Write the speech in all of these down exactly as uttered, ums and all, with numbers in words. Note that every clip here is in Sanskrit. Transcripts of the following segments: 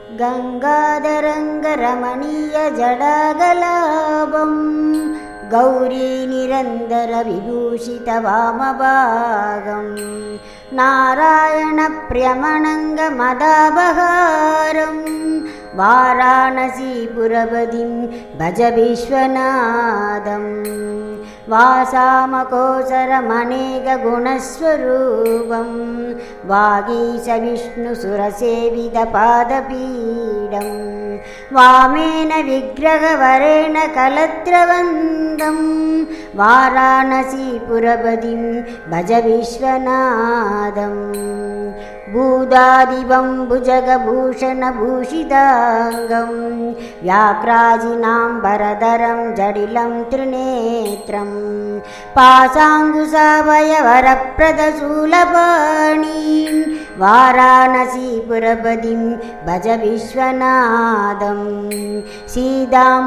गङ्गाधरङ्गरमणीयजडागलाभं गौरीनिरन्तरविभूषितवामभागं नारायणप्रियमनङ्गमदाबहारं वाराणसीपुरपतिं भज विश्वनाथं वासामकोसरमनेकगुणस्वरूपं वागीशविष्णुसुरसेवितपादपीडं वामेन विग्रहवरेण कलत्रवन्दं वाराणसीपुरपतिं भज विश्वनाथं भूदादिवं भुजगभूषणभूषिताङ्गं व्याघ्राजिनाम्बरधरं जटिलं त्रिनेत्रं पाशाङ्कुशाभयवरप्रदशूलपाणिं वाराणसीपुरपतिं भज विश्वनाथं सीतां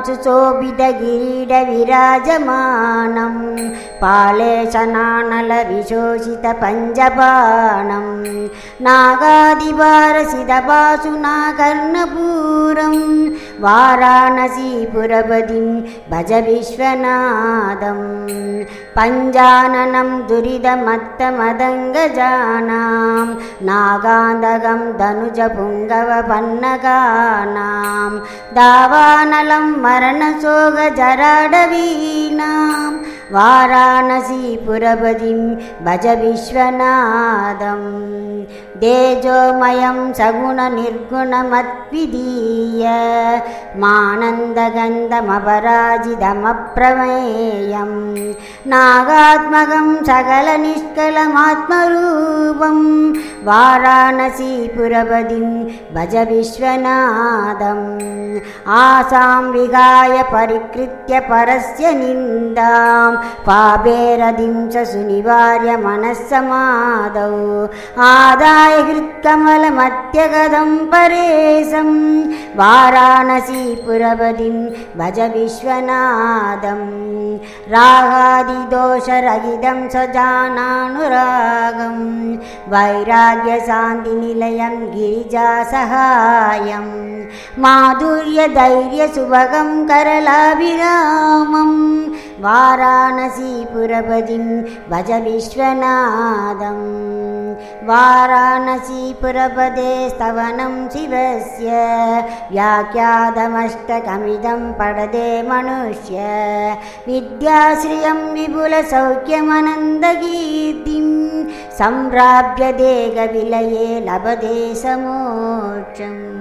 सुशोभितकिरीटविराजमानं पालेशनानलविशोषितपञ्जबाणं नागादिवारसितपाशुनाकर्णपूरं वाराणसीपुरपतिं भज विश्वनाथं पञ्जाननं दुरितमत्तमदङ्गजानां नागान्दकं धनुजपुङ्गवपन्नगानां दावानलं मरणशोकजराडवीनां वाराणसीपुरपतिं भज विश्वनाथं तेजोमयं सगुणनिर्गुणमद्वितीय मानन्दगन्धमपराजितमप्रमेयं नागात्मकं सकलनिष्कलमात्मरूपं वाराणसीपुरपतिं भज विश्वनाथं आसां विहाय परिकृत्य परस्य निन्दां पापेरदिं च सुनिवार्य मनस्समादौ आदाय हृत्कमलमत्यगदं परेशं वाराणसीपुरपतिं भज विश्वनाथं रागादिदोषरहितं सजानानुरागं वैराग्यशान्तिनिलयं गिरिजासहायं माधुर्यधैर्यसुभगं करलाभिरामं वाराणसीपुरपतिं भज विश्वनाथं वाराणसीपुरपते स्तवनं शिवस्य व्याख्यातमष्टकमिदं पठते मनुष्य विद्याश्रियं विपुलसौख्यमनन्दकीर्तिं सम्प्राप्य देहविलये लभते समोक्षम्।